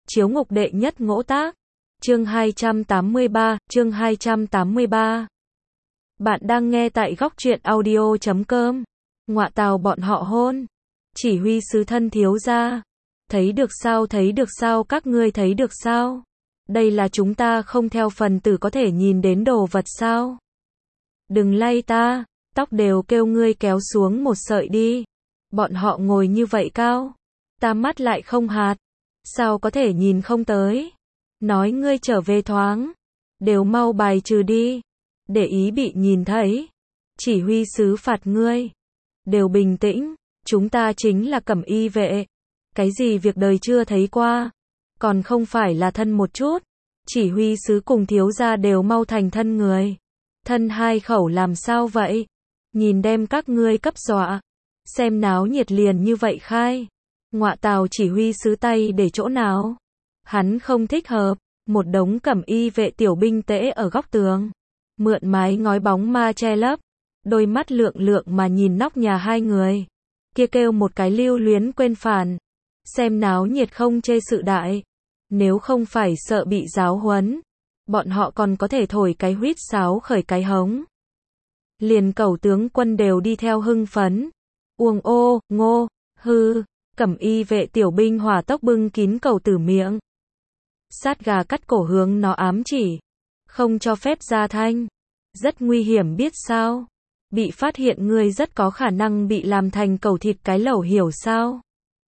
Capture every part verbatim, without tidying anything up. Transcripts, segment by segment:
Chiếu ngục đệ nhất ngỗ tác. Chương hai trăm tám mươi ba, chương hai trăm tám mươi ba. Bạn đang nghe tại góc truyện audio chấm com. Ngọa tào bọn họ hôn. Chỉ huy sứ thân thiếu gia. Thấy được sao, thấy được sao, các ngươi thấy được sao? Đây là chúng ta không theo phần tử có thể nhìn đến đồ vật sao? Đừng lay ta, tóc đều kêu ngươi kéo xuống một sợi đi. Bọn họ ngồi như vậy cao, ta mắt lại không hạt, sao có thể nhìn không tới? Nói ngươi trở về thoáng, đều mau bài trừ đi, để ý bị nhìn thấy. Chỉ huy sứ phạt ngươi, đều bình tĩnh, chúng ta chính là cẩm y vệ. Cái gì việc đời chưa thấy qua, còn không phải là thân một chút. Chỉ huy sứ cùng thiếu gia đều mau thành thân người. Thân hai khẩu làm sao vậy? Nhìn đem các ngươi cấp dọa. Xem náo nhiệt liền như vậy khai. Ngọa tào chỉ huy sứ tay để chỗ nào? Hắn không thích hợp. Một đống cẩm y vệ tiểu binh tễ ở góc tường. Mượn mái ngói bóng ma che lấp. Đôi mắt lượng lượng mà nhìn nóc nhà hai người. Kia kêu một cái lưu luyến quên phản. Xem náo nhiệt không chê sự đại. Nếu không phải sợ bị giáo huấn, bọn họ còn có thể thổi cái huýt sáo khởi cái hống. Liền cẩu tướng quân đều đi theo hưng phấn. Uông ô, ngô, hư, cẩm y vệ tiểu binh hỏa tốc bưng kín cẩu tử miệng. Sát gà cắt cổ hướng nó ám chỉ. Không cho phép ra thanh. Rất nguy hiểm biết sao. Bị phát hiện người rất có khả năng bị làm thành cẩu thịt cái lẩu hiểu sao.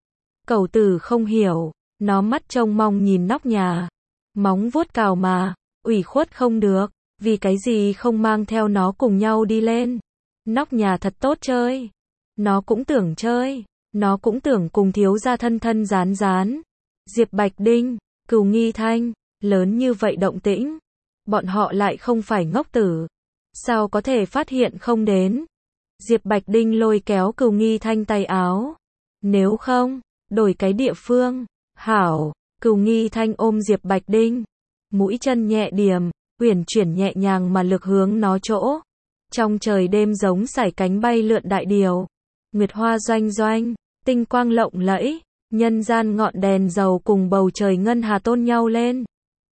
Cẩu tử không hiểu. Nó mắt trông mong nhìn nóc nhà. Móng vuốt cào mà. Ủy khuất không được. Vì cái gì không mang theo nó cùng nhau đi lên. Nóc nhà thật tốt chơi. Nó cũng tưởng chơi. Nó cũng tưởng cùng thiếu gia thân thân rán rán. Diệp Bạch Đinh, Cửu Nghi Thanh. Lớn như vậy động tĩnh. Bọn họ lại không phải ngốc tử. Sao có thể phát hiện không đến. Diệp Bạch Đinh lôi kéo Cửu Nghi Thanh tay áo. Nếu không, đổi cái địa phương. Hảo, Cửu Nghi Thanh ôm Diệp Bạch Đinh. Mũi chân nhẹ điểm, uyển chuyển nhẹ nhàng mà lực hướng nó chỗ. Trong trời đêm giống sải cánh bay lượn đại điều. Nguyệt hoa doanh doanh, tinh quang lộng lẫy. Nhân gian ngọn đèn dầu cùng bầu trời ngân hà tôn nhau lên.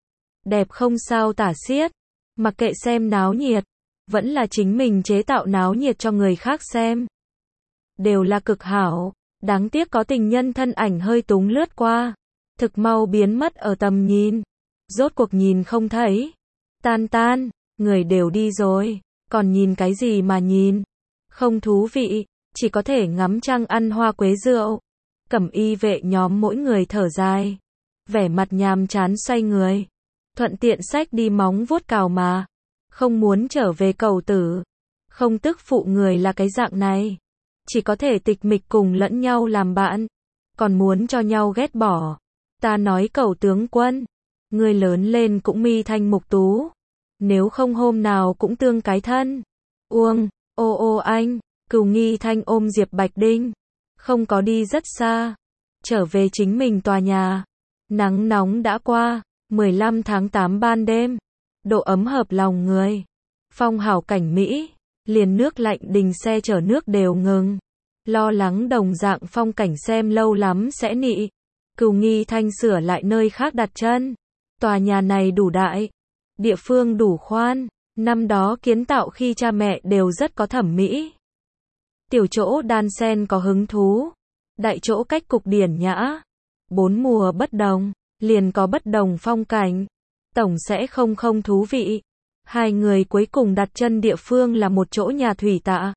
Đẹp không sao tả xiết. Mặc kệ xem náo nhiệt, vẫn là chính mình chế tạo náo nhiệt cho người khác xem. Đều là cực hảo. Đáng tiếc có tình nhân thân ảnh hơi túng lướt qua. Thực mau biến mất ở tầm nhìn. Rốt cuộc nhìn không thấy. Tan tan, người đều đi rồi. Còn nhìn cái gì mà nhìn. Không thú vị. Chỉ có thể ngắm trăng ăn hoa quế rượu. Cẩm y vệ nhóm mỗi người thở dài. Vẻ mặt nhàm chán xoay người. Thuận tiện xách đi móng vuốt cào mà. Không muốn trở về cẩu tử. Không tức phụ người là cái dạng này. Chỉ có thể tịch mịch cùng lẫn nhau làm bạn. Còn muốn cho nhau ghét bỏ. Ta nói cẩu tướng quân. Người lớn lên cũng mi thanh mục tú. Nếu không hôm nào cũng tương cái thân. Uông, ô ô anh. Cửu Nghi Thanh ôm Diệp Bạch Đinh. Không có đi rất xa. Trở về chính mình tòa nhà. Nắng nóng đã qua. mười lăm tháng tám ban đêm. Độ ấm hợp lòng người. Phong hảo cảnh Mỹ. Liền nước lạnh đình xe chở nước đều ngừng. Lo lắng đồng dạng phong cảnh xem lâu lắm sẽ nị. Cửu Nghi Thanh sửa lại nơi khác đặt chân. Tòa nhà này đủ đại. Địa phương đủ khoan. Năm đó kiến tạo khi cha mẹ đều rất có thẩm mỹ. Tiểu chỗ đan sen có hứng thú. Đại chỗ cách cục điển nhã. Bốn mùa bất đồng. Liền có bất đồng phong cảnh. Tổng sẽ không không thú vị. Hai người cuối cùng đặt chân địa phương là một chỗ nhà thủy tạ.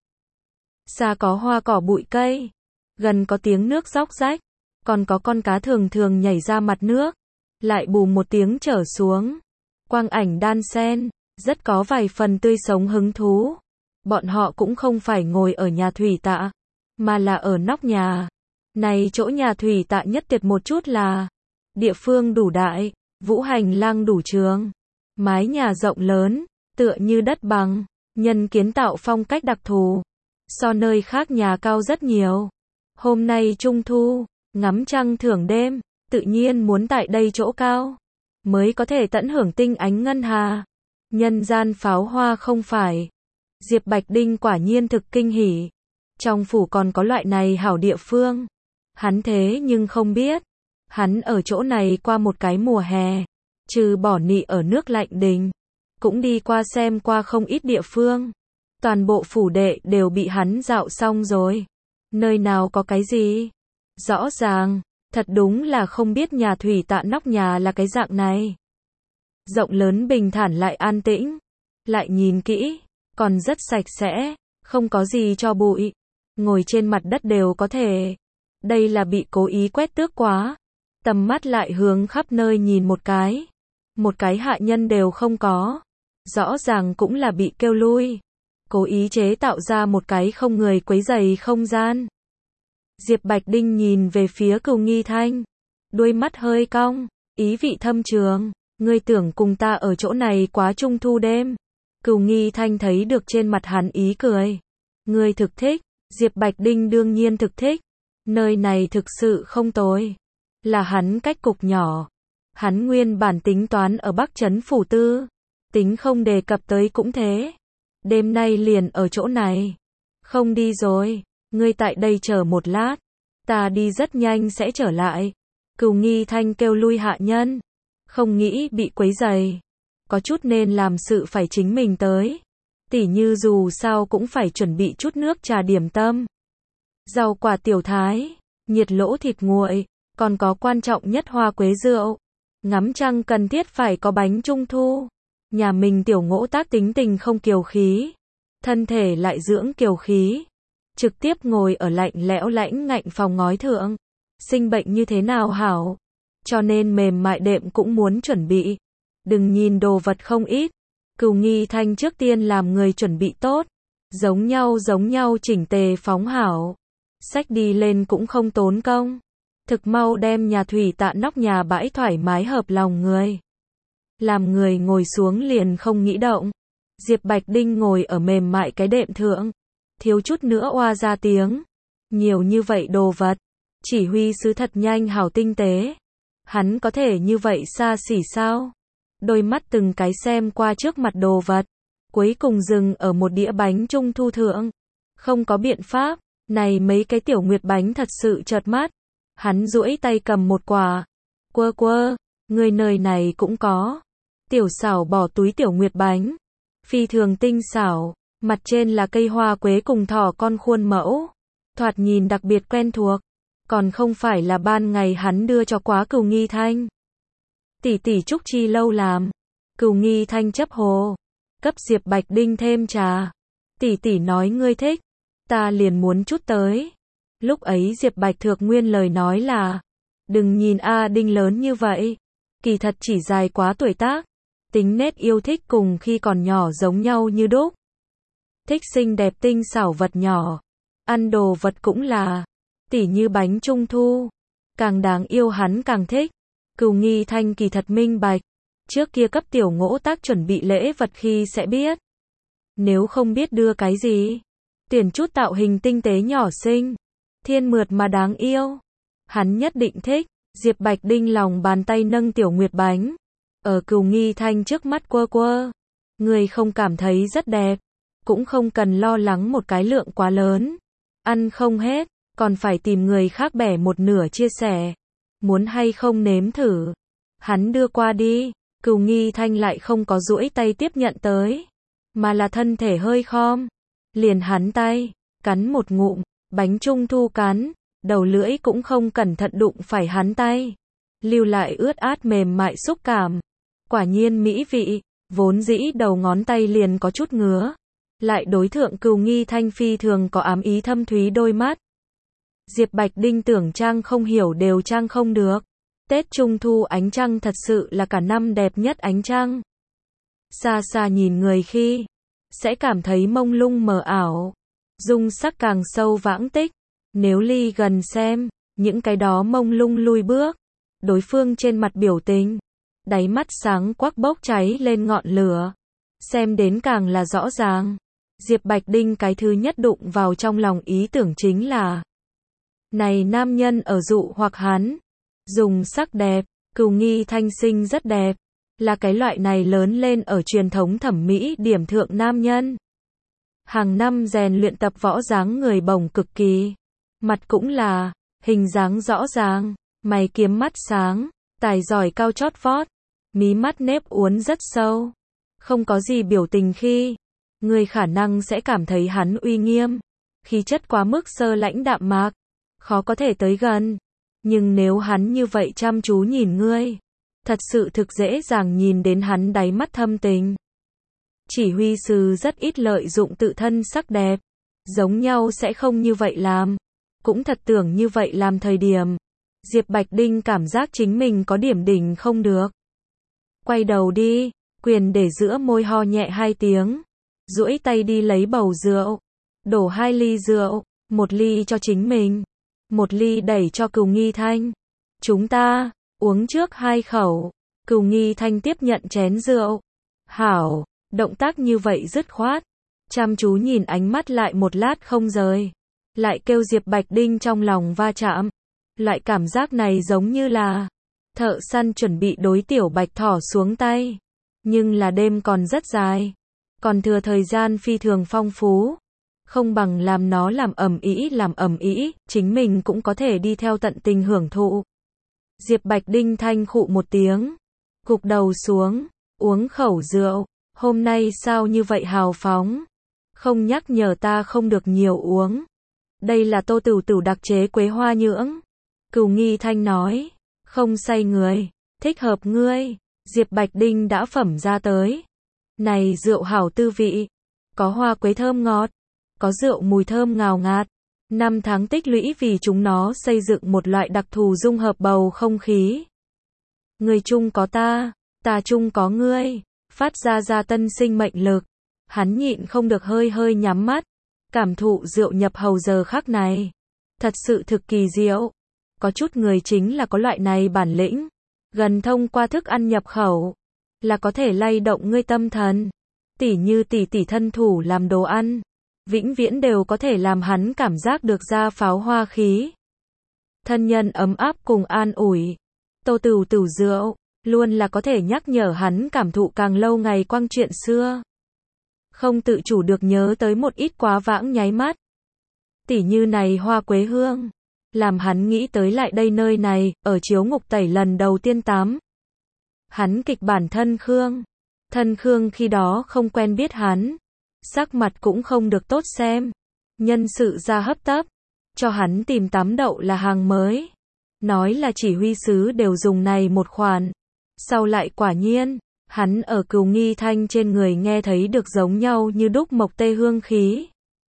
Xa có hoa cỏ bụi cây. Gần có tiếng nước róc rách. Còn có con cá thường thường nhảy ra mặt nước. Lại bù một tiếng trở xuống. Quang ảnh đan sen. Rất có vài phần tươi sống hứng thú. Bọn họ cũng không phải ngồi ở nhà thủy tạ. Mà là ở nóc nhà. Này chỗ nhà thủy tạ nhất tuyệt một chút là. Địa phương đủ đại. Vũ hành lang đủ trường. Mái nhà rộng lớn. Tựa như đất bằng. Nhân kiến tạo phong cách đặc thù. So nơi khác nhà cao rất nhiều. Hôm nay trung thu. Ngắm trăng thưởng đêm. Tự nhiên muốn tại đây chỗ cao. Mới có thể tận hưởng tinh ánh ngân hà. Nhân gian pháo hoa không phải. Diệp Bạch Đinh quả nhiên thực kinh hỉ. Trong phủ còn có loại này hảo địa phương. Hắn thế nhưng không biết. Hắn ở chỗ này qua một cái mùa hè, trừ bỏ nị ở nước Lạnh Đình, cũng đi qua xem qua không ít địa phương. Toàn bộ phủ đệ đều bị hắn dạo xong rồi. Nơi nào có cái gì? Rõ ràng, thật đúng là không biết nhà thủy tạ nóc nhà là cái dạng này. Rộng lớn bình thản lại an tĩnh. Lại nhìn kỹ, còn rất sạch sẽ, không có gì cho bụi. Ngồi trên mặt đất đều có thể. Đây là bị cố ý quét tước quá. Tầm mắt lại hướng khắp nơi nhìn một cái. Một cái hạ nhân đều không có. Rõ ràng cũng là bị kêu lui. Cố ý chế tạo ra một cái không người quấy rầy không gian. Diệp Bạch Đinh nhìn về phía Cửu Nghi Thanh. Đuôi mắt hơi cong, ý vị thâm trường. Ngươi tưởng cùng ta ở chỗ này quá trung thu đêm. Cửu Nghi Thanh thấy được trên mặt hắn ý cười. Ngươi thực thích. Diệp Bạch Đinh đương nhiên thực thích. Nơi này thực sự không tồi. Là hắn cách cục nhỏ. Hắn nguyên bản tính toán ở Bắc Trấn Phủ Tư. Tính không đề cập tới cũng thế. Đêm nay liền ở chỗ này. Không đi rồi. Ngươi tại đây chờ một lát. Ta đi rất nhanh sẽ trở lại. Cửu Nghi Thanh kêu lui hạ nhân. Không nghĩ bị quấy rầy. Có chút nên làm sự phải chính mình tới. Tỉ như dù sao cũng phải chuẩn bị chút nước trà điểm tâm. Rau quả tiểu thái. Nhiệt lỗ thịt nguội. Còn có quan trọng nhất hoa quế rượu. Ngắm trăng cần thiết phải có bánh trung thu. Nhà mình tiểu Ngỗ Tác tính tình không kiều khí. Thân thể lại dưỡng kiều khí. Trực tiếp ngồi ở lạnh lẽo lãnh ngạnh phòng ngói thượng. Sinh bệnh như thế nào hảo. Cho nên mềm mại đệm cũng muốn chuẩn bị. Đừng nhìn đồ vật không ít. Cửu Nghi Thanh trước tiên làm người chuẩn bị tốt. Giống nhau giống nhau chỉnh tề phóng hảo. Xách đi lên cũng không tốn công. Thực mau đem nhà thủy tạ nóc nhà bãi thoải mái hợp lòng người. Làm người ngồi xuống liền không nghĩ động. Diệp Bạch Đinh ngồi ở mềm mại cái đệm thượng. Thiếu chút nữa oa ra tiếng. Nhiều như vậy đồ vật. Chỉ huy sứ thật nhanh hảo tinh tế. Hắn có thể như vậy xa xỉ sao? Đôi mắt từng cái xem qua trước mặt đồ vật. Cuối cùng dừng ở một đĩa bánh trung thu thượng. Không có biện pháp. Này mấy cái tiểu nguyệt bánh thật sự chợt mắt. Hắn duỗi tay cầm một quả. Quơ quơ. Người nơi này cũng có. Tiểu xảo bỏ túi tiểu nguyệt bánh. Phi thường tinh xảo. Mặt trên là cây hoa quế cùng thỏ con khuôn mẫu. Thoạt nhìn đặc biệt quen thuộc. Còn không phải là ban ngày hắn đưa cho quá Cửu Nghi Thanh. Tỷ tỷ Trúc Chi lâu làm. Cửu Nghi Thanh chấp hồ. Cấp Diệp Bạch Đinh thêm trà. Tỷ tỷ nói ngươi thích. Ta liền muốn chút tới. Lúc ấy Diệp Bạch Thược nguyên lời nói là. Đừng nhìn A Đinh lớn như vậy. Kỳ thật chỉ dài quá tuổi tác. Tính nết yêu thích cùng khi còn nhỏ giống nhau như đúc. Thích xinh đẹp tinh xảo vật nhỏ. Ăn đồ vật cũng là. Tỉ như bánh trung thu. Càng đáng yêu hắn càng thích. Cửu Nghi Thanh kỳ thật minh bạch. Trước kia cấp tiểu Ngỗ Tác chuẩn bị lễ vật khi sẽ biết. Nếu không biết đưa cái gì. Tuyển chút tạo hình tinh tế nhỏ xinh. Thiên mượt mà đáng yêu. Hắn nhất định thích. Diệp Bạch Đinh lòng bàn tay nâng tiểu nguyệt bánh. Ở Cửu Nghi Thanh trước mắt quơ quơ. Người không cảm thấy rất đẹp. Cũng không cần lo lắng một cái lượng quá lớn. Ăn không hết. Còn phải tìm người khác bẻ một nửa chia sẻ. Muốn hay không nếm thử. Hắn đưa qua đi. Cửu Nghi Thanh lại không có duỗi tay tiếp nhận tới. Mà là thân thể hơi khom. Liền hắn tay. Cắn một ngụm. Bánh trung thu cắn. Đầu lưỡi cũng không cẩn thận đụng phải hắn tay. Lưu lại ướt át mềm mại xúc cảm. Quả nhiên mỹ vị. Vốn dĩ đầu ngón tay liền có chút ngứa. Lại đối thượng Cửu Nghi Thanh phi thường có ám ý thâm thúy đôi mắt. Diệp Bạch Đinh tưởng trang không hiểu đều trang không được. Tết Trung Thu ánh trăng thật sự là cả năm đẹp nhất ánh trăng. Xa xa nhìn người khi, sẽ cảm thấy mông lung mờ ảo. Dung sắc càng sâu vãng tích. Nếu ly gần xem, những cái đó mông lung lui bước. Đối phương trên mặt biểu tình. Đáy mắt sáng quắc bốc cháy lên ngọn lửa. Xem đến càng là rõ ràng. Diệp Bạch Đinh cái thứ nhất đụng vào trong lòng ý tưởng chính là. Này nam nhân ở dụ hoặc hắn. Dùng sắc đẹp. Cửu Nghi Thanh sinh rất đẹp. Là cái loại này lớn lên ở truyền thống thẩm mỹ điểm thượng nam nhân. Hàng năm rèn luyện tập võ dáng người bổng cực kỳ. Mặt cũng là. Hình dáng rõ ràng. Mày kiếm mắt sáng, tài giỏi cao chót vót, mí mắt nếp uốn rất sâu, không có gì biểu tình khi người khả năng sẽ cảm thấy hắn uy nghiêm, khí chất quá mức sơ lãnh đạm mạc, khó có thể tới gần. Nhưng nếu hắn như vậy chăm chú nhìn ngươi, thật sự thực dễ dàng nhìn đến hắn đáy mắt thâm tình. Chỉ huy sứ rất ít lợi dụng tự thân sắc đẹp, giống nhau sẽ không như vậy làm, cũng thật tưởng như vậy làm thời điểm. Diệp Bạch Đinh cảm giác chính mình có điểm đỉnh không được. Quay đầu đi, quyền để giữa môi ho nhẹ hai tiếng, duỗi tay đi lấy bầu rượu, đổ hai ly rượu, một ly cho chính mình, một ly đẩy cho Cửu Nghi Thanh. Chúng ta, uống trước hai khẩu. Cửu Nghi Thanh tiếp nhận chén rượu. Hảo, động tác như vậy dứt khoát, chăm chú nhìn ánh mắt lại một lát không rời, lại kêu Diệp Bạch Đinh trong lòng va chạm. Loại cảm giác này giống như là thợ săn chuẩn bị đối tiểu bạch thỏ xuống tay, nhưng là đêm còn rất dài, còn thừa thời gian phi thường phong phú, không bằng làm nó làm ầm ĩ làm ầm ĩ, chính mình cũng có thể đi theo tận tình hưởng thụ. Diệp Bạch Đinh thanh khụ một tiếng, gục đầu xuống, uống khẩu rượu, hôm nay sao như vậy hào phóng, không nhắc nhở ta không được nhiều uống. Đây là Tô Tửu Tửu đặc chế quế hoa nhưỡng. Cửu Nghi Thanh nói, không say người, thích hợp ngươi. Diệp Bạch Đinh đã phẩm ra tới. Này rượu hảo tư vị, có hoa quế thơm ngọt, có rượu mùi thơm ngào ngạt. Năm tháng tích lũy vì chúng nó xây dựng một loại đặc thù dung hợp bầu không khí. Người chung có ta, ta chung có ngươi, phát ra ra tân sinh mệnh lực. Hắn nhịn không được hơi hơi nhắm mắt, cảm thụ rượu nhập hầu giờ khắc này. Thật sự thực kỳ diệu. Có chút người chính là có loại này bản lĩnh, gần thông qua thức ăn nhập khẩu, là có thể lay động ngươi tâm thần. Tỉ như tỷ tỷ thân thủ làm đồ ăn, vĩnh viễn đều có thể làm hắn cảm giác được ra pháo hoa khí. Thân nhân ấm áp cùng an ủi. Tô Tửu Tửu rượu, luôn là có thể nhắc nhở hắn cảm thụ càng lâu ngày quang chuyện xưa. Không tự chủ được nhớ tới một ít quá vãng nháy mắt. Tỉ như này hoa quế hương, làm hắn nghĩ tới lại đây nơi này, ở chiếu ngục tẩy lần đầu tiên tắm. Hắn kịch bản thân Khương. Thân Khương khi đó không quen biết hắn, sắc mặt cũng không được tốt xem. Nhân sự ra hấp tấp, cho hắn tìm tắm đậu là hàng mới. Nói là chỉ huy sứ đều dùng này một khoản. Sau lại quả nhiên, hắn ở Cửu Nghi Thanh trên người nghe thấy được giống nhau như đúc mộc tê hương khí.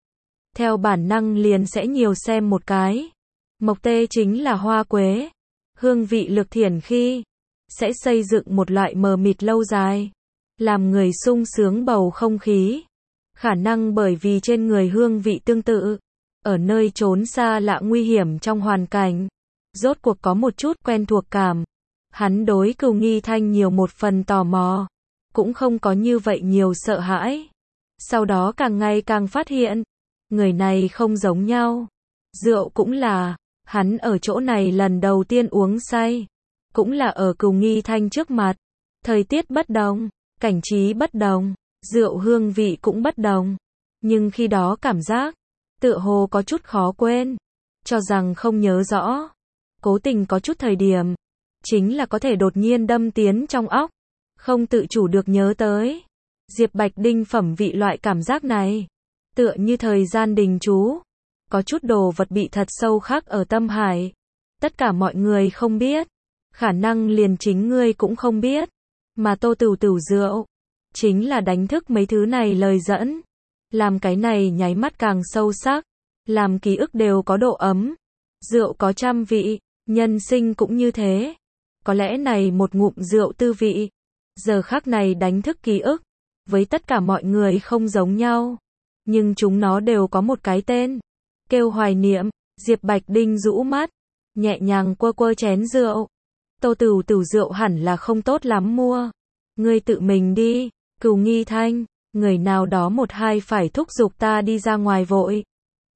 Theo bản năng liền sẽ nhiều xem một cái. Mộc tê chính là hoa quế. Hương vị lực thiển khi sẽ xây dựng một loại mờ mịt lâu dài, làm người sung sướng bầu không khí. Khả năng bởi vì trên người hương vị tương tự, ở nơi trốn xa lạ nguy hiểm trong hoàn cảnh, rốt cuộc có một chút quen thuộc cảm. Hắn đối Cửu Nghi Thanh nhiều một phần tò mò, cũng không có như vậy nhiều sợ hãi. Sau đó càng ngày càng phát hiện, người này không giống nhau. Rượu cũng là, hắn ở chỗ này lần đầu tiên uống say, cũng là ở Cửu Nghi Thanh trước mặt. Thời tiết bất đồng, cảnh trí bất đồng, rượu hương vị cũng bất đồng. Nhưng khi đó cảm giác, tựa hồ có chút khó quên, cho rằng không nhớ rõ. Cố tình có chút thời điểm, chính là có thể đột nhiên đâm tiến trong óc, không tự chủ được nhớ tới. Diệp Bạch Đinh phẩm vị loại cảm giác này, tựa như thời gian đình chú, có chút đồ vật bị thật sâu khắc ở tâm hải. Tất cả mọi người không biết, khả năng liền chính ngươi cũng không biết, mà Tô Tửu Tửu rượu, chính là đánh thức mấy thứ này lời dẫn, làm cái này nháy mắt càng sâu sắc, làm ký ức đều có độ ấm. Rượu có trăm vị, nhân sinh cũng như thế. Có lẽ này một ngụm rượu tư vị, giờ khắc này đánh thức ký ức, với tất cả mọi người không giống nhau, nhưng chúng nó đều có một cái tên, kêu hoài niệm. Diệp Bạch Đinh rũ mắt, nhẹ nhàng quơ quơ chén rượu. Tô Tửu Tửu rượu hẳn là không tốt lắm mua, ngươi tự mình đi. Cửu Nghi Thanh, người nào đó một hai phải thúc giục ta đi ra ngoài vội.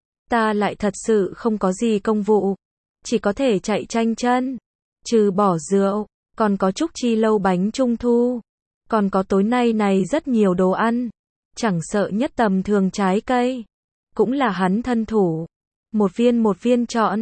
Ta lại thật sự không có gì công vụ, chỉ có thể chạy tranh chân. Trừ bỏ rượu, còn có Trúc Chi lâu bánh trung thu, còn có tối nay này rất nhiều đồ ăn, chẳng sợ nhất tầm thường trái cây, cũng là hắn thân thủ, một viên một viên chọn.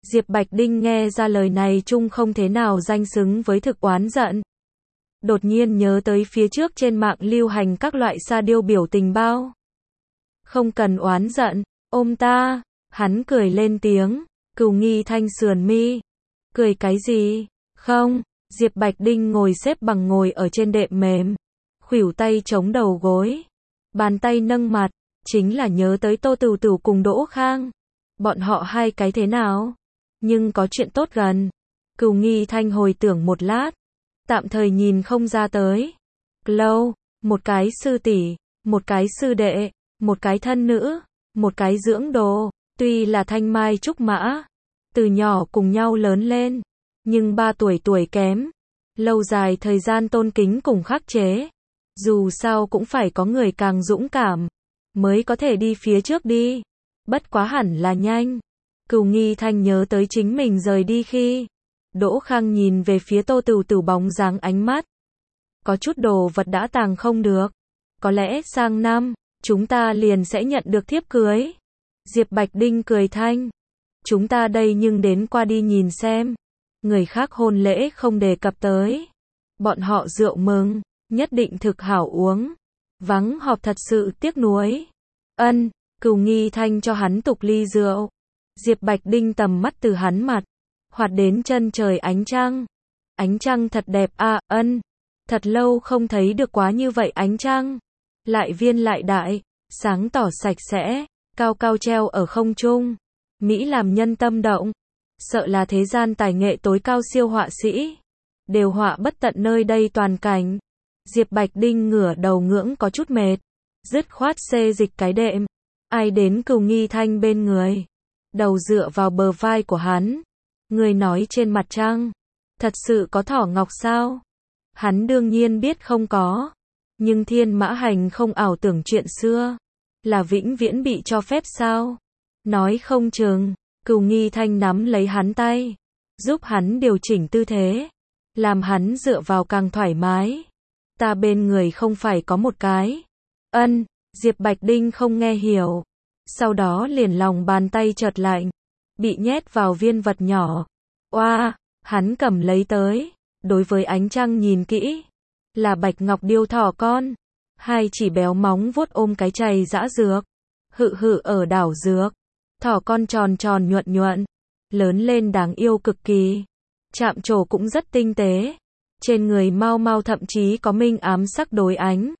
Diệp Bạch Đinh nghe ra lời này chung không thế nào danh xứng với thực oán giận. Đột nhiên nhớ tới phía trước trên mạng lưu hành các loại sa điêu biểu tình bao. Không cần oán giận, ôm ta, hắn cười lên tiếng, Cửu Nghi Thanh sườn mi. Cười cái gì? Không, Diệp Bạch Đinh ngồi xếp bằng ngồi ở trên đệm mềm, khuỷu tay chống đầu gối, bàn tay nâng mặt, chính là nhớ tới Tô Tửu Tửu cùng Đỗ Khang. Bọn họ hai cái thế nào? Nhưng có chuyện tốt gần. Cửu Nghi Thanh hồi tưởng một lát, tạm thời nhìn không ra tới. Lâu, một cái sư tỷ, một cái sư đệ, một cái thân nữ, một cái dưỡng đồ, tuy là thanh mai trúc mã, từ nhỏ cùng nhau lớn lên, nhưng ba tuổi tuổi kém, lâu dài thời gian tôn kính cùng khắc chế. Dù sao cũng phải có người càng dũng cảm, mới có thể đi phía trước đi. Bất quá hẳn là nhanh. Cửu Nghi Thanh nhớ tới chính mình rời đi khi Đỗ Khang nhìn về phía Tô Tửu Tửu bóng dáng ánh mắt. Có chút đồ vật đã tàng không được. Có lẽ sang năm, chúng ta liền sẽ nhận được thiếp cưới. Diệp Bạch Đinh cười thanh. Chúng ta đây nhưng đến qua đi nhìn xem. Người khác hôn lễ không đề cập tới. Bọn họ rượu mừng, nhất định thực hảo uống. Vắng họp thật sự tiếc nuối. Ân, Cửu Nghi Thanh cho hắn tục ly rượu. Diệp Bạch Đinh tầm mắt từ hắn mặt, hoạt đến chân trời ánh trăng. Ánh trăng thật đẹp a, à, ân. Thật lâu không thấy được quá như vậy ánh trăng. Lại viên lại đại, sáng tỏ sạch sẽ, cao cao treo ở không trung. Mỹ làm nhân tâm động. Sợ là thế gian tài nghệ tối cao siêu họa sĩ. Đều họa bất tận nơi đây toàn cảnh. Diệp Bạch Đinh ngửa đầu ngưỡng có chút mệt. Dứt khoát xê dịch cái đệm. Ai đến Cửu Nghi Thanh bên người. Đầu dựa vào bờ vai của hắn. Người nói trên mặt trăng. Thật sự có thỏ ngọc sao? Hắn đương nhiên biết không có. Nhưng Thiên Mã Hành không ảo tưởng chuyện xưa. Là vĩnh viễn bị cho phép sao? Nói không chừng. Cửu Nghi Thanh nắm lấy hắn tay. Giúp hắn điều chỉnh tư thế. Làm hắn dựa vào càng thoải mái. Ta bên người không phải có một cái. Ân, Diệp Bạch Đinh không nghe hiểu. Sau đó liền lòng bàn tay chợt lạnh. Bị nhét vào viên vật nhỏ. Oa, hắn cầm lấy tới. Đối với ánh trăng nhìn kỹ. Là bạch ngọc điêu thỏ con. Hai chỉ béo móng vuốt ôm cái chày dã dược. Hự hự ở đảo dược. Thỏ con tròn tròn nhuận nhuận. Lớn lên đáng yêu cực kỳ. Chạm trổ cũng rất tinh tế. Trên người mau mau thậm chí có minh ám sắc đối ánh.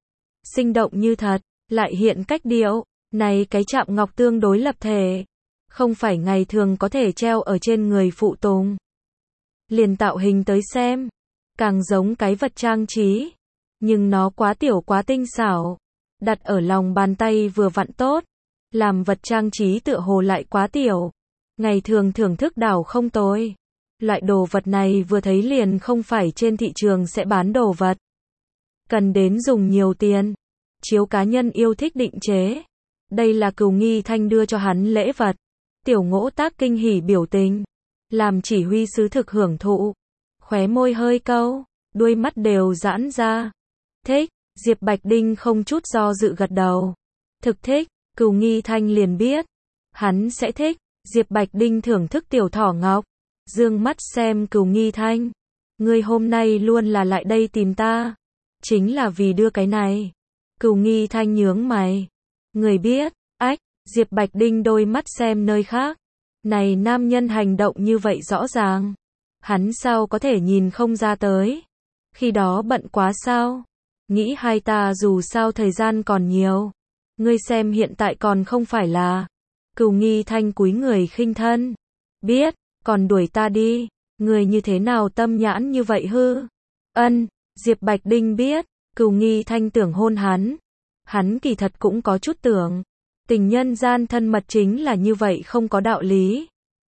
Sinh động như thật, lại hiện cách điệu. Này cái chạm ngọc tương đối lập thể. Không phải ngày thường có thể treo ở trên người phụ tùng. Liền tạo hình tới xem. Càng giống cái vật trang trí. Nhưng nó quá tiểu quá tinh xảo. Đặt ở lòng bàn tay vừa vặn tốt. Làm vật trang trí tựa hồ lại quá tiểu. Ngày thường thưởng thức đảo không tồi. Loại đồ vật này vừa thấy liền không phải trên thị trường sẽ bán đồ vật. Cần đến dùng nhiều tiền. Chiếu cá nhân yêu thích định chế. Đây là Cửu Nghi Thanh đưa cho hắn lễ vật. Tiểu Ngỗ Tác kinh hỉ biểu tình. Làm chỉ huy sứ thực hưởng thụ. Khóe môi hơi câu. Đuôi mắt đều giãn ra. Thích. Diệp Bạch Đinh không chút do dự gật đầu. Thực thích. Cửu Nghi Thanh liền biết. Hắn sẽ thích. Diệp Bạch Đinh thưởng thức tiểu thỏ ngọc. Dương mắt xem Cửu Nghi Thanh. Ngươi hôm nay luôn là lại đây tìm ta. Chính là vì đưa cái này. Cửu Nghi Thanh nhướng mày. Người biết. Ách. Diệp Bạch Đinh đôi mắt xem nơi khác. Này nam nhân hành động như vậy rõ ràng. Hắn sao có thể nhìn không ra tới. Khi đó bận quá sao. Nghĩ hai ta dù sao thời gian còn nhiều. Ngươi xem hiện tại còn không phải là. Cửu Nghi Thanh cúi người khinh thân. Biết, còn đuổi ta đi. Người như thế nào tâm nhãn như vậy hư? Ân, Diệp Bạch Đinh biết. Cửu Nghi Thanh tưởng hôn hắn. Hắn kỳ thật cũng có chút tưởng. Tình nhân gian thân mật chính là như vậy không có đạo lý.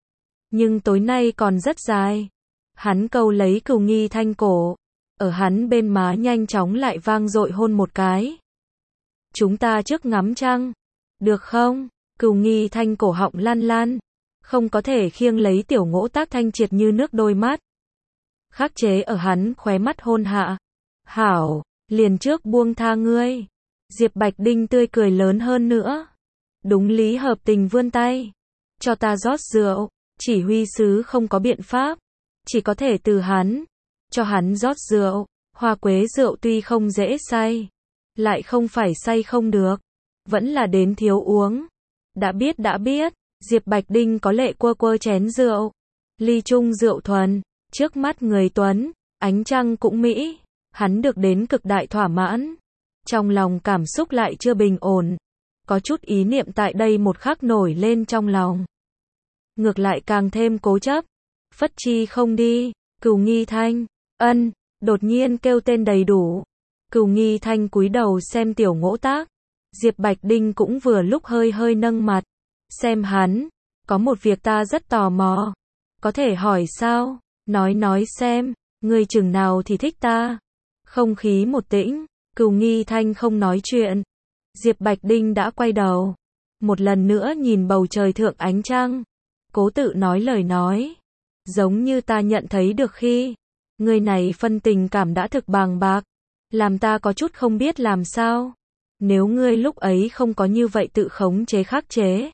Nhưng tối nay còn rất dài. Hắn câu lấy Cửu Nghi Thanh cổ. Ở hắn bên má nhanh chóng lại vang dội hôn một cái. Chúng ta trước ngắm trăng. Được không? Cửu Nghi Thanh cổ họng lan lan. Không có thể khiêng lấy Tiểu Ngỗ Tác thanh triệt như nước đôi mắt. Khắc chế ở hắn khóe mắt hôn hạ. Hảo, liền trước buông tha ngươi. Diệp Bạch Đinh tươi cười lớn hơn nữa. Đúng lý hợp tình vươn tay. Cho ta rót rượu. Chỉ huy sứ không có biện pháp, chỉ có thể từ hắn, cho hắn rót rượu. Hoa quế rượu tuy không dễ say, lại không phải say không được, vẫn là đến thiếu uống. Đã biết đã biết, Diệp Bạch Đinh có lệ quơ quơ chén rượu. Ly chung rượu thuần, trước mắt người tuấn, ánh trăng cũng mỹ, hắn được đến cực đại thỏa mãn. Trong lòng cảm xúc lại chưa bình ổn, có chút ý niệm tại đây một khắc nổi lên trong lòng. Ngược lại càng thêm cố chấp, phất chi không đi, Cửu Nghi Thanh, ân, đột nhiên kêu tên đầy đủ. Cửu Nghi Thanh cúi đầu xem Tiểu Ngỗ Tác, Diệp Bạch Đinh cũng vừa lúc hơi hơi nâng mặt, xem hắn, có một việc ta rất tò mò, có thể hỏi sao, nói nói xem, ngươi chừng nào thì thích ta. Không khí một tĩnh, Cửu Nghi Thanh không nói chuyện, Diệp Bạch Đinh đã quay đầu, một lần nữa nhìn bầu trời thượng ánh trăng, cố tự nói lời nói, giống như ta nhận thấy được khi, ngươi này phân tình cảm đã thực bàng bạc, làm ta có chút không biết làm sao. Nếu ngươi lúc ấy không có như vậy tự khống chế khắc chế,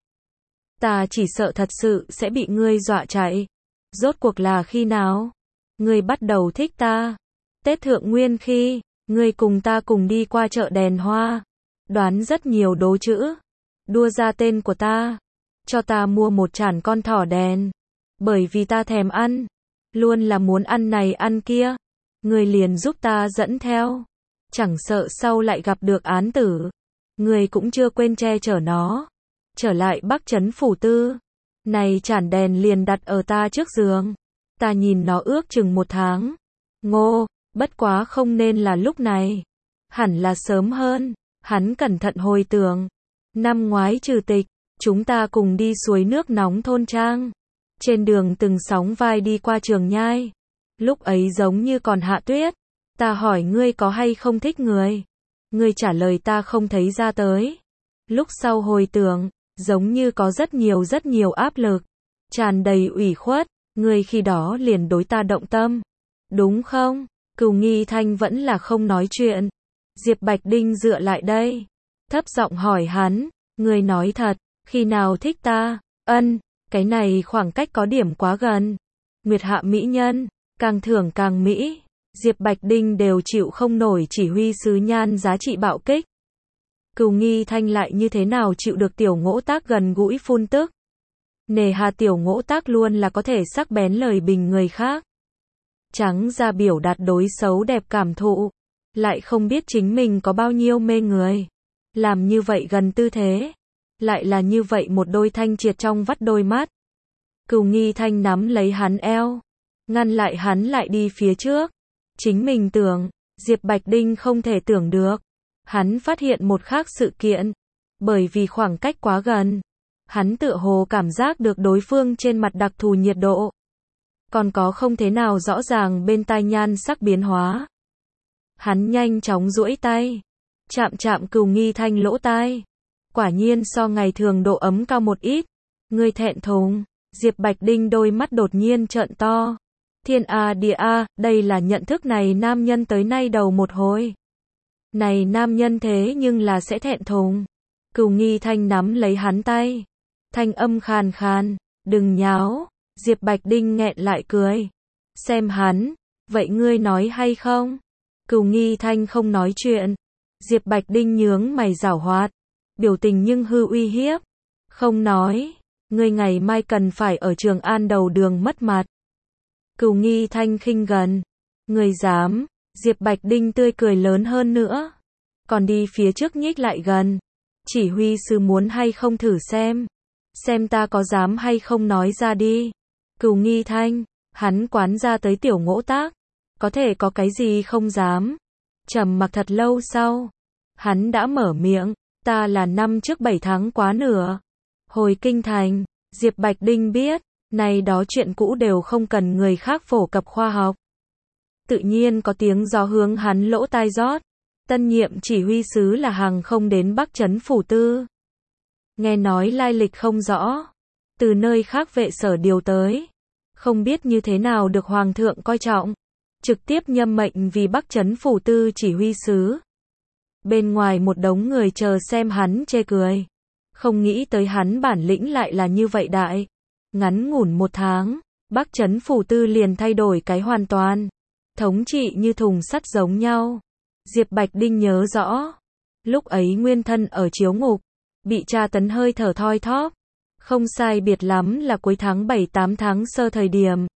ta chỉ sợ thật sự sẽ bị ngươi dọa chạy. Rốt cuộc là khi nào ngươi bắt đầu thích ta? Tết Thượng Nguyên khi ngươi cùng ta cùng đi qua chợ đèn hoa, đoán rất nhiều đố chữ, đua ra tên của ta, cho ta mua một chản con thỏ đèn, bởi vì ta thèm ăn, luôn là muốn ăn này ăn kia, ngươi liền giúp ta dẫn theo, chẳng sợ sau lại gặp được án tử, ngươi cũng chưa quên che chở nó. Trở lại Bắc Trấn Phủ Tư, này chản đèn liền đặt ở ta trước giường, ta nhìn nó ước chừng một tháng. Ngô, bất quá không nên là lúc này, hẳn là sớm hơn. Hắn cẩn thận hồi tưởng, năm ngoái trừ tịch, chúng ta cùng đi suối nước nóng thôn trang, trên đường từng sóng vai đi qua Trường Nhai, lúc ấy giống như còn hạ tuyết, ta hỏi ngươi có hay không thích người, ngươi trả lời ta không thấy ra tới. Lúc sau hồi tưởng, giống như có rất nhiều rất nhiều áp lực, tràn đầy ủy khuất, ngươi khi đó liền đối ta động tâm, đúng không? Cửu Nghi Thanh vẫn là không nói chuyện. Diệp Bạch Đinh dựa lại đây, thấp giọng hỏi hắn, ngươi nói thật, khi nào thích ta? Ân, cái này khoảng cách có điểm quá gần. Nguyệt hạ mỹ nhân, càng thưởng càng mỹ, Diệp Bạch Đinh đều chịu không nổi chỉ huy sứ nhan giá trị bạo kích. Cửu Nghi Thanh lại như thế nào chịu được Tiểu Ngỗ Tác gần gũi phun tức. Nề hà Tiểu Ngỗ Tác luôn là có thể sắc bén lời bình người khác. Trắng ra biểu đạt đối xấu đẹp cảm thụ, lại không biết chính mình có bao nhiêu mê người. Làm như vậy gần tư thế, lại là như vậy một đôi thanh triệt trong vắt đôi mắt. Cửu Nghi Thanh nắm lấy hắn eo, ngăn lại hắn lại đi phía trước. Chính mình tưởng, Diệp Bạch Đinh không thể tưởng được. Hắn phát hiện một khác sự kiện, bởi vì khoảng cách quá gần, hắn tựa hồ cảm giác được đối phương trên mặt đặc thù nhiệt độ, còn có không thế nào rõ ràng bên tai nhan sắc biến hóa. Hắn nhanh chóng duỗi tay, chạm chạm Cửu Nghi Thanh lỗ tai, quả nhiên so ngày thường độ ấm cao một ít. Ngươi thẹn thùng. Diệp Bạch Đinh đôi mắt đột nhiên trợn to. Thiên a địa a, đây là nhận thức này nam nhân tới nay đầu một hồi. Này nam nhân thế nhưng là sẽ thẹn thùng. Cửu Nghi Thanh nắm lấy hắn tay, thanh âm khàn khàn, đừng nháo. Diệp Bạch Đinh nghẹn lại cười, xem hắn, vậy ngươi nói hay không? Cửu Nghi Thanh không nói chuyện. Diệp Bạch Đinh nhướng mày giảo hoạt, biểu tình nhưng hư uy hiếp, không nói, ngươi ngày mai cần phải ở Trường An đầu đường mất mặt. Cửu Nghi Thanh khinh gần, ngươi dám? Diệp Bạch Đinh tươi cười lớn hơn nữa, còn đi phía trước nhích lại gần. Chỉ huy sứ muốn hay không thử xem, xem ta có dám hay không nói ra đi. Cửu Nghi Thanh, hắn quán ra tới Tiểu Ngỗ Tác, có thể có cái gì không dám. Trầm mặc thật lâu sau, hắn đã mở miệng, ta là năm trước bảy tháng quá nửa, hồi kinh thành. Diệp Bạch Đinh biết, này đó chuyện cũ đều không cần người khác phổ cập khoa học. Tự nhiên có tiếng gió hướng hắn lỗ tai rót. Tân nhiệm chỉ huy sứ là hàng không đến Bắc Trấn Phủ Tư. Nghe nói lai lịch không rõ, từ nơi khác vệ sở điều tới, không biết như thế nào được Hoàng thượng coi trọng, trực tiếp nhâm mệnh vì Bắc Trấn Phủ Tư chỉ huy sứ. Bên ngoài một đống người chờ xem hắn chê cười, không nghĩ tới hắn bản lĩnh lại là như vậy đại. Ngắn ngủn một tháng, Bắc Trấn Phủ Tư liền thay đổi cái hoàn toàn. Thống trị như thùng sắt giống nhau. Diệp Bạch Đinh nhớ rõ. Lúc ấy nguyên thân ở chiếu ngục, bị tra tấn hơi thở thoi thóp. Không sai biệt lắm là cuối tháng bảy tám tháng sơ thời điểm.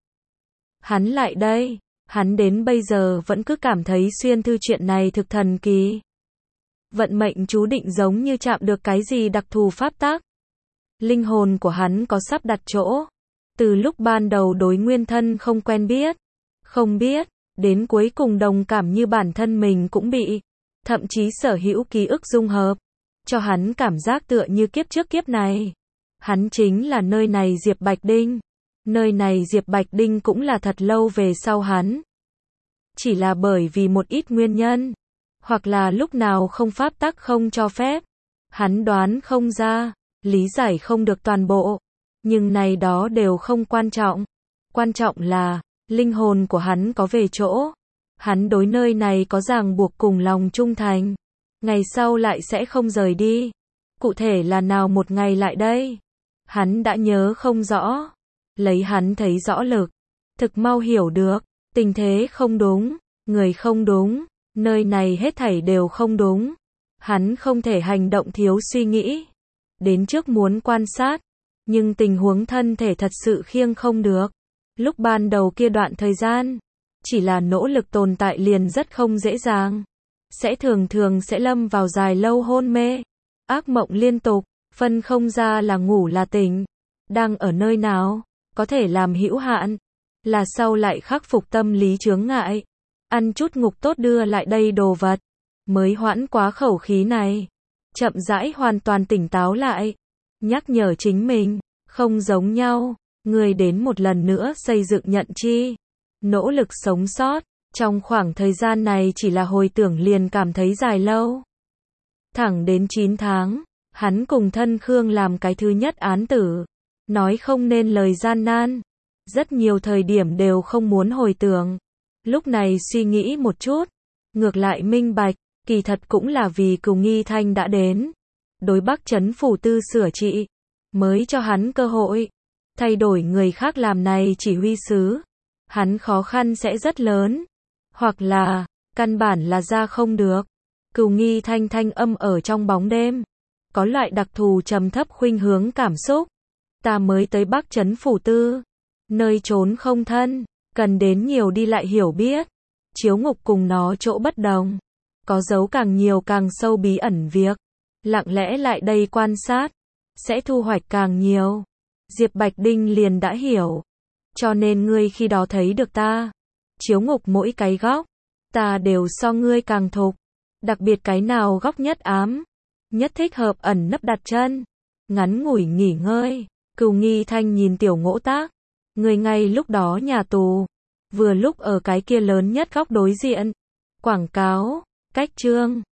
Hắn lại đây, hắn đến bây giờ vẫn cứ cảm thấy xuyên thư chuyện này thực thần kỳ. Vận mệnh chú định giống như chạm được cái gì đặc thù pháp tắc. Linh hồn của hắn có sắp đặt chỗ. Từ lúc ban đầu đối nguyên thân không quen biết, không biết, đến cuối cùng đồng cảm như bản thân mình cũng bị, thậm chí sở hữu ký ức dung hợp, cho hắn cảm giác tựa như kiếp trước kiếp này. Hắn chính là nơi này Diệp Bạch Đinh. Nơi này Diệp Bạch Đinh cũng là thật lâu về sau hắn. Chỉ là bởi vì một ít nguyên nhân, hoặc là lúc nào không pháp tắc không cho phép, hắn đoán không ra, lý giải không được toàn bộ. Nhưng này đó đều không quan trọng. Quan trọng là, linh hồn của hắn có về chỗ. Hắn đối nơi này có ràng buộc cùng lòng trung thành. Ngày sau lại sẽ không rời đi. Cụ thể là nào một ngày lại đây? Hắn đã nhớ không rõ. Lấy hắn thấy rõ lực. Thực mau hiểu được. Tình thế không đúng. Người không đúng. Nơi này hết thảy đều không đúng. Hắn không thể hành động thiếu suy nghĩ. Đến trước muốn quan sát. Nhưng tình huống thân thể thật sự khiêng không được. Lúc ban đầu kia đoạn thời gian, chỉ là nỗ lực tồn tại liền rất không dễ dàng. Sẽ thường thường sẽ lâm vào dài lâu hôn mê. Ác mộng liên tục, phân không ra là ngủ là tỉnh. Đang ở nơi nào, có thể làm hữu hạn. Là sau lại khắc phục tâm lý chướng ngại. Ăn chút ngục tốt đưa lại đây đồ vật. Mới hoãn quá khẩu khí này. Chậm rãi hoàn toàn tỉnh táo lại. Nhắc nhở chính mình, không giống nhau, người đến một lần nữa xây dựng nhận chi, nỗ lực sống sót, trong khoảng thời gian này chỉ là hồi tưởng liền cảm thấy dài lâu. Thẳng đến chín tháng, hắn cùng thân Khương làm cái thứ nhất án tử, nói không nên lời gian nan, rất nhiều thời điểm đều không muốn hồi tưởng. Lúc này suy nghĩ một chút, ngược lại minh bạch, kỳ thật cũng là vì Cửu Nghi Thanh đã đến. Đối Bắc Trấn Phủ Tư sửa trị, mới cho hắn cơ hội. Thay đổi người khác làm này chỉ huy sứ, hắn khó khăn sẽ rất lớn. Hoặc là, căn bản là ra không được. Cửu Nghi Thanh thanh âm ở trong bóng đêm. Có loại đặc thù trầm thấp khuynh hướng cảm xúc. Ta mới tới Bắc Trấn Phủ Tư. Nơi trốn không thân, cần đến nhiều đi lại hiểu biết. Chiếu ngục cùng nó chỗ bất đồng. Có dấu càng nhiều càng sâu bí ẩn việc. Lặng lẽ lại đây quan sát, sẽ thu hoạch càng nhiều. Diệp Bạch Đinh liền đã hiểu. Cho nên ngươi khi đó thấy được ta. Chiếu ngục mỗi cái góc, ta đều so ngươi càng thục. Đặc biệt cái nào góc nhất ám, nhất thích hợp ẩn nấp đặt chân. Ngắn ngủi nghỉ ngơi, Cửu Nghi Thanh nhìn Tiểu Ngỗ Tác. Người ngay lúc đó nhà tù, vừa lúc ở cái kia lớn nhất góc đối diện. Quảng cáo, cách trương,